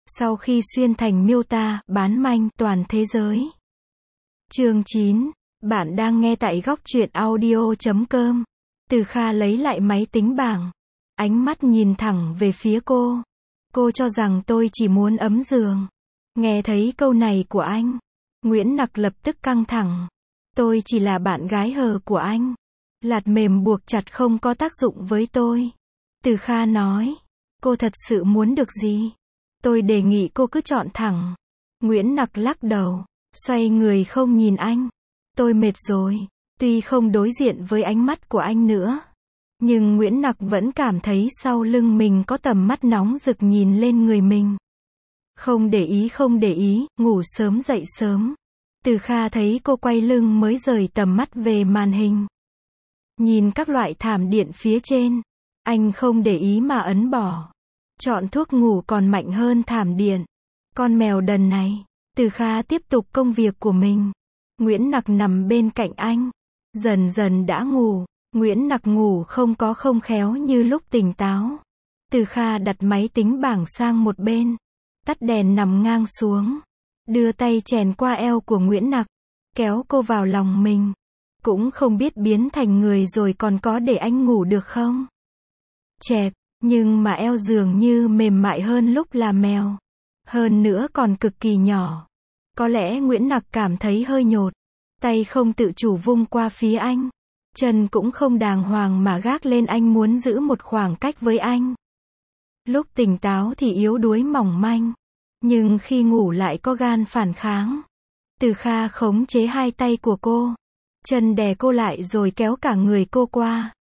sau khi xuyên thành miêu tả, bán manh, toàn thế giới. Chương 9. Bạn đang nghe tại góc truyện audio.com. Từ Kha lấy lại máy tính bảng. Ánh mắt nhìn thẳng về phía cô. Cô cho rằng tôi chỉ muốn ấm giường. Nghe thấy câu này của anh, Nguyễn Nặc lập tức căng thẳng. Tôi chỉ là bạn gái hờ của anh. Lạt mềm buộc chặt không có tác dụng với tôi. Từ Kha nói. Cô thật sự muốn được gì? Tôi đề nghị cô cứ chọn thẳng. Nguyễn Nặc lắc đầu, xoay người không nhìn anh. Tôi mệt rồi. Tuy không đối diện với ánh mắt của anh nữa, nhưng Nguyễn Nặc vẫn cảm thấy sau lưng mình có tầm mắt nóng rực nhìn lên người mình. Không để ý, ngủ sớm dậy sớm. Từ Kha thấy cô quay lưng mới rời tầm mắt về màn hình. Nhìn các loại thảm điện phía trên, anh không để ý mà ấn bỏ. Chọn thuốc ngủ còn mạnh hơn thảm điện. Con mèo đần này. Từ Kha tiếp tục công việc của mình. Nguyễn Nặc nằm bên cạnh anh. Dần dần đã ngủ. Nguyễn Nặc ngủ không có không khéo như lúc tỉnh táo. Từ Kha đặt máy tính bảng sang một bên. Tắt đèn nằm ngang xuống. Đưa tay chèn qua eo của Nguyễn Nặc. Kéo cô vào lòng mình. Cũng không biết biến thành người rồi còn có để anh ngủ được không? Chẹp, nhưng mà eo dường như mềm mại hơn lúc là mèo. Hơn nữa còn cực kỳ nhỏ. Có lẽ Nguyễn Nặc cảm thấy hơi nhột. Tay không tự chủ vung qua phía anh. Chân cũng không đàng hoàng mà gác lên anh muốn giữ một khoảng cách với anh. Lúc tỉnh táo thì yếu đuối mỏng manh. Nhưng khi ngủ lại có gan phản kháng. Từ Kha khống chế hai tay của cô. Chân đè cô lại rồi kéo cả người cô qua.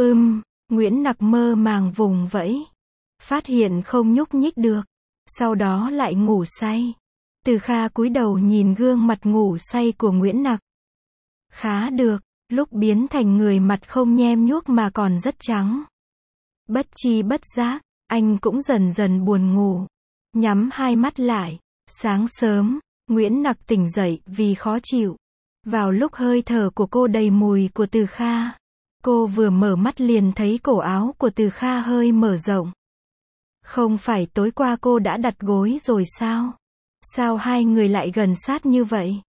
Nguyễn Nặc mơ màng vùng vẫy. Phát hiện không nhúc nhích được. Sau đó lại ngủ say. Từ Kha cúi đầu nhìn gương mặt ngủ say của Nguyễn Nặc. Khá được, lúc biến thành người mặt không nhem nhuốc mà còn rất trắng. Bất chi bất giác, anh cũng dần dần buồn ngủ. Nhắm hai mắt lại. Sáng sớm, Nguyễn Nặc tỉnh dậy vì khó chịu. Vào lúc hơi thở của cô đầy mùi của Từ Kha. Cô vừa mở mắt liền thấy cổ áo của Từ Kha hơi mở rộng. Không phải tối qua cô đã đặt gối rồi sao? Sao hai người lại gần sát như vậy?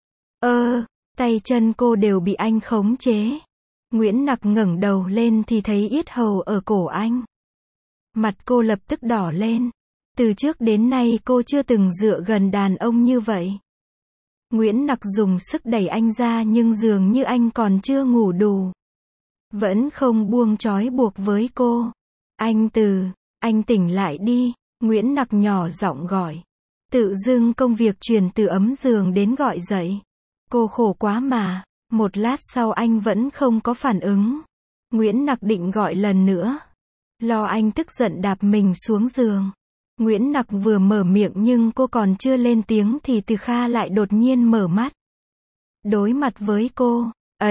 Tay chân cô đều bị anh khống chế. Nguyễn Nặc ngẩng đầu lên thì thấy yết hầu ở cổ anh. Mặt cô lập tức đỏ lên. Từ trước đến nay cô chưa từng dựa gần đàn ông như vậy. Nguyễn Nặc dùng sức đẩy anh ra nhưng dường như anh còn chưa ngủ đủ. Vẫn không buông trói buộc với cô. Anh tỉnh lại đi. Nguyễn Nặc nhỏ giọng gọi. Tự dưng công việc truyền từ ấm giường đến gọi dậy. Cô khổ quá mà. Một lát sau anh vẫn không có phản ứng. Nguyễn Nặc định gọi lần nữa. Lo anh tức giận đạp mình xuống giường. Nguyễn Nặc vừa mở miệng nhưng cô còn chưa lên tiếng thì Từ Kha lại đột nhiên mở mắt. Đối mặt với cô.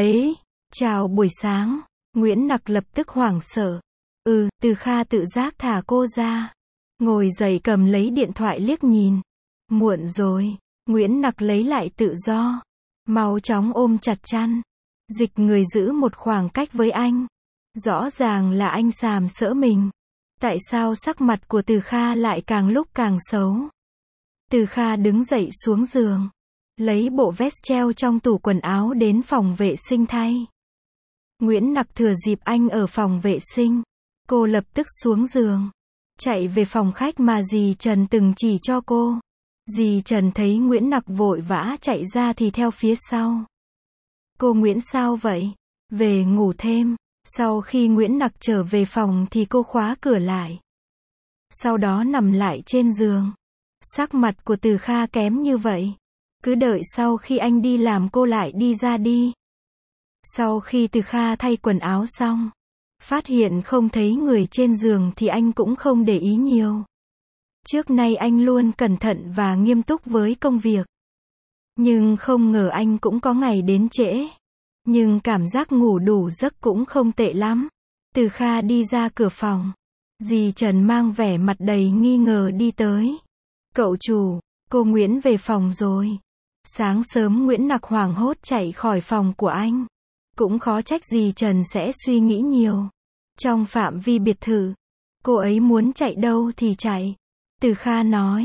Chào buổi sáng. Nguyễn Nặc lập tức hoảng sợ. Từ Kha tự giác thả cô ra. Ngồi dậy cầm lấy điện thoại liếc nhìn. Muộn rồi. Nguyễn Nặc lấy lại tự do. Mau chóng ôm chặt chăn. Dịch người giữ một khoảng cách với anh. Rõ ràng là anh sàm sỡ mình. Tại sao sắc mặt của Từ Kha lại càng lúc càng xấu? Từ Kha đứng dậy xuống giường. Lấy bộ vest treo trong tủ quần áo đến phòng vệ sinh thay. Nguyễn Nặc thừa dịp anh ở phòng vệ sinh. Cô lập tức xuống giường. Chạy về phòng khách mà dì Trần từng chỉ cho cô. Dì Trần thấy Nguyễn Nặc vội vã chạy ra thì theo phía sau. Cô Nguyễn sao vậy? Về ngủ thêm. Sau khi Nguyễn Nặc trở về phòng thì cô khóa cửa lại. Sau đó nằm lại trên giường. Sắc mặt của Từ Kha kém như vậy. Cứ đợi sau khi anh đi làm cô lại đi ra đi. Sau khi Từ Kha thay quần áo xong, phát hiện không thấy người trên giường thì anh cũng không để ý nhiều. Trước nay anh luôn cẩn thận và nghiêm túc với công việc. Nhưng không ngờ anh cũng có ngày đến trễ. Nhưng cảm giác ngủ đủ giấc cũng không tệ lắm. Từ Kha đi ra cửa phòng. Dì Trần mang vẻ mặt đầy nghi ngờ đi tới. Cậu chủ, cô Nguyễn về phòng rồi. Sáng sớm Nguyễn Nặc hoảng hốt chạy khỏi phòng của anh. Cũng khó trách dì Trần sẽ suy nghĩ nhiều. Trong phạm vi biệt thự, cô ấy muốn chạy đâu thì chạy. Từ Kha nói.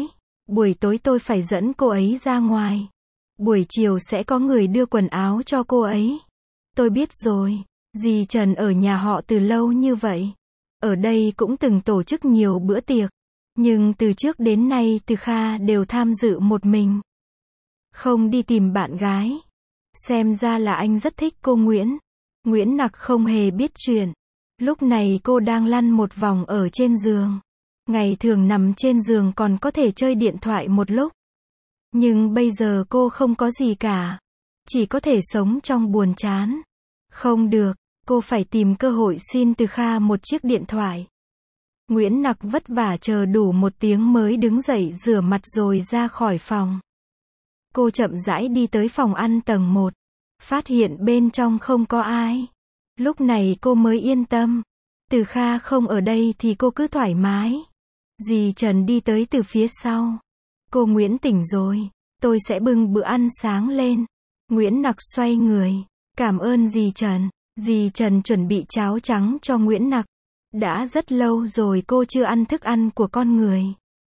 Buổi tối tôi phải dẫn cô ấy ra ngoài. Buổi chiều sẽ có người đưa quần áo cho cô ấy. Tôi biết rồi. Dì Trần ở nhà họ từ lâu như vậy. Ở đây cũng từng tổ chức nhiều bữa tiệc. Nhưng từ trước đến nay Từ Kha đều tham dự một mình. Không đi tìm bạn gái. Xem ra là anh rất thích cô Nguyễn. Nguyễn Nặc không hề biết chuyện. Lúc này cô đang lăn một vòng ở trên giường. Ngày thường nằm trên giường còn có thể chơi điện thoại một lúc. Nhưng bây giờ cô không có gì cả. Chỉ có thể sống trong buồn chán. Không được, cô phải tìm cơ hội xin Từ Kha một chiếc điện thoại. Nguyễn Nặc vất vả chờ đủ 1 tiếng mới đứng dậy rửa mặt rồi ra khỏi phòng. Cô chậm rãi đi tới phòng ăn tầng 1. Phát hiện bên trong không có ai. Lúc này cô mới yên tâm. Từ Kha không ở đây thì cô cứ thoải mái. Dì Trần đi tới từ phía sau. Cô Nguyễn tỉnh rồi. Tôi sẽ bưng bữa ăn sáng lên. Nguyễn Nặc xoay người. Cảm ơn dì Trần. Dì Trần chuẩn bị cháo trắng cho Nguyễn Nặc. Đã rất lâu rồi cô chưa ăn thức ăn của con người.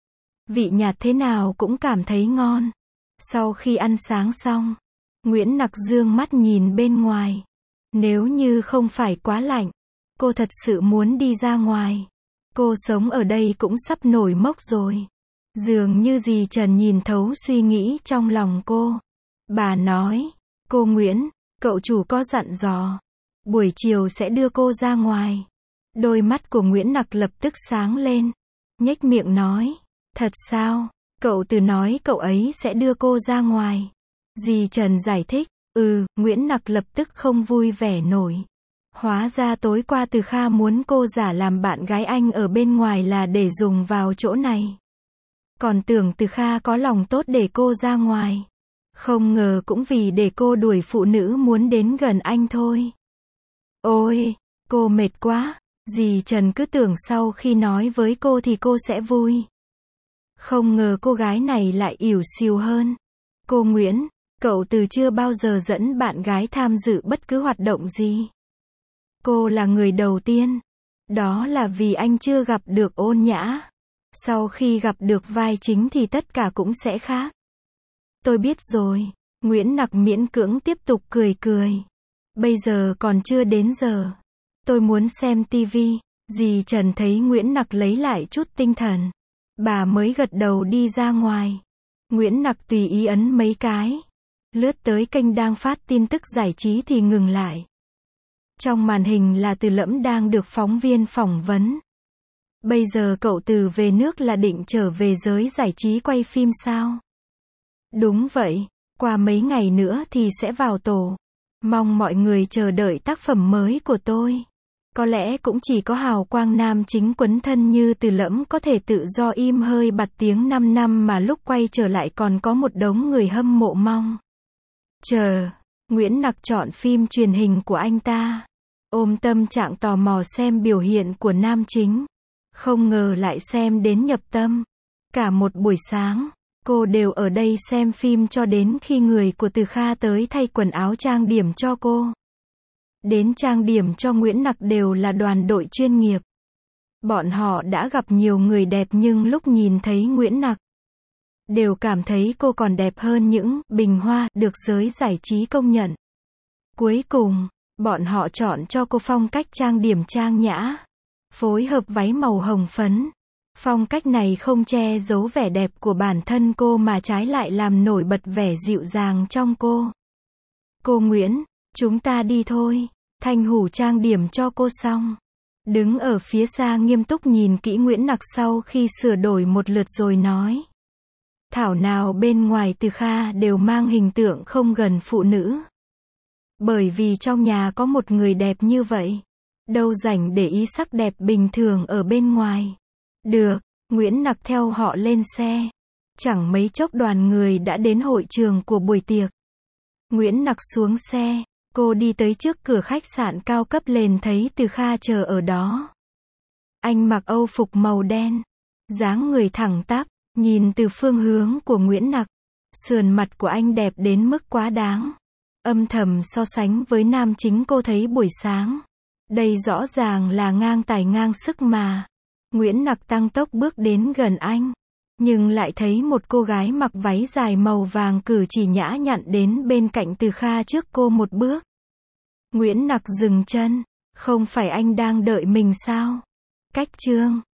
Vị nhạt thế nào cũng cảm thấy ngon. Sau khi ăn sáng xong, Nguyễn Nặc dương mắt nhìn bên ngoài. Nếu như không phải quá lạnh, cô thật sự muốn đi ra ngoài. Cô sống ở đây cũng sắp nổi mốc rồi. Dường như dì Trần nhìn thấu suy nghĩ trong lòng cô. Bà nói, cô Nguyễn, cậu chủ có dặn dò. Buổi chiều sẽ đưa cô ra ngoài. Đôi mắt của Nguyễn Nặc lập tức sáng lên. Nhếch miệng nói, thật sao? Cậu Từ nói cậu ấy sẽ đưa cô ra ngoài. Dì Trần giải thích, Nguyễn Nặc lập tức không vui vẻ nổi. Hóa ra tối qua Từ Kha muốn cô giả làm bạn gái anh ở bên ngoài là để dùng vào chỗ này. Còn tưởng Từ Kha có lòng tốt để cô ra ngoài. Không ngờ cũng vì để cô đuổi phụ nữ muốn đến gần anh thôi. Ôi, cô mệt quá. Dì Trần cứ tưởng sau khi nói với cô thì cô sẽ vui. Không ngờ cô gái này lại ỉu xìu hơn. Cô Nguyễn, cậu Từ chưa bao giờ dẫn bạn gái tham dự bất cứ hoạt động gì. Cô là người đầu tiên. Đó là vì anh chưa gặp được Ôn Nhã. Sau khi gặp được vai chính thì tất cả cũng sẽ khác. Tôi biết rồi. Nguyễn Nặc miễn cưỡng tiếp tục cười cười. Bây giờ còn chưa đến giờ. Tôi muốn xem tivi. Dì Trần thấy Nguyễn Nặc lấy lại chút tinh thần. Bà mới gật đầu đi ra ngoài. Nguyễn Nặc tùy ý ấn mấy cái. Lướt tới kênh đang phát tin tức giải trí thì ngừng lại. Trong màn hình là Từ Lẫm đang được phóng viên phỏng vấn. Bây giờ cậu Từ về nước là định trở về giới giải trí quay phim sao? Đúng vậy, qua mấy ngày nữa thì sẽ vào tổ. Mong mọi người chờ đợi tác phẩm mới của tôi. Có lẽ cũng chỉ có hào quang nam chính quấn thân như Từ Lẫm có thể tự do im hơi bặt tiếng 5 năm mà lúc quay trở lại còn có một đống người hâm mộ mong chờ. Nguyễn Nặc chọn phim truyền hình của anh ta. Ôm tâm trạng tò mò xem biểu hiện của nam chính. Không ngờ lại xem đến nhập tâm. Cả một buổi sáng, cô đều ở đây xem phim cho đến khi người của Từ Kha tới thay quần áo trang điểm cho cô. Đến trang điểm cho Nguyễn Nặc đều là đoàn đội chuyên nghiệp. Bọn họ đã gặp nhiều người đẹp nhưng lúc nhìn thấy Nguyễn Nặc, đều cảm thấy cô còn đẹp hơn những bình hoa được giới giải trí công nhận. Cuối cùng, bọn họ chọn cho cô phong cách trang điểm trang nhã, phối hợp váy màu hồng phấn. Phong cách này không che giấu vẻ đẹp của bản thân cô mà trái lại làm nổi bật vẻ dịu dàng trong cô. Cô Nguyễn, chúng ta đi thôi. Thanh Hủ trang điểm cho cô xong. Đứng ở phía xa nghiêm túc nhìn kỹ Nguyễn Nặc sau khi sửa đổi một lượt rồi nói. Thảo nào bên ngoài Từ Kha đều mang hình tượng không gần phụ nữ. Bởi vì trong nhà có một người đẹp như vậy. Đâu rảnh để ý sắc đẹp bình thường ở bên ngoài. Được, Nguyễn Nặc theo họ lên xe. Chẳng mấy chốc đoàn người đã đến hội trường của buổi tiệc. Nguyễn Nặc xuống xe. Cô đi tới trước cửa khách sạn cao cấp liền thấy Từ Kha chờ ở đó. Anh mặc âu phục màu đen. Dáng người thẳng tắp, nhìn từ phương hướng của Nguyễn Nặc. Sườn mặt của anh đẹp đến mức quá đáng. Âm thầm so sánh với nam chính cô thấy buổi sáng. Đây rõ ràng là ngang tài ngang sức mà. Nguyễn Nặc tăng tốc bước đến gần anh. Nhưng lại thấy một cô gái mặc váy dài màu vàng cử chỉ nhã nhặn đến bên cạnh Từ Kha trước cô một bước. Nguyễn Nặc dừng chân. Không phải anh đang đợi mình sao? Cách chương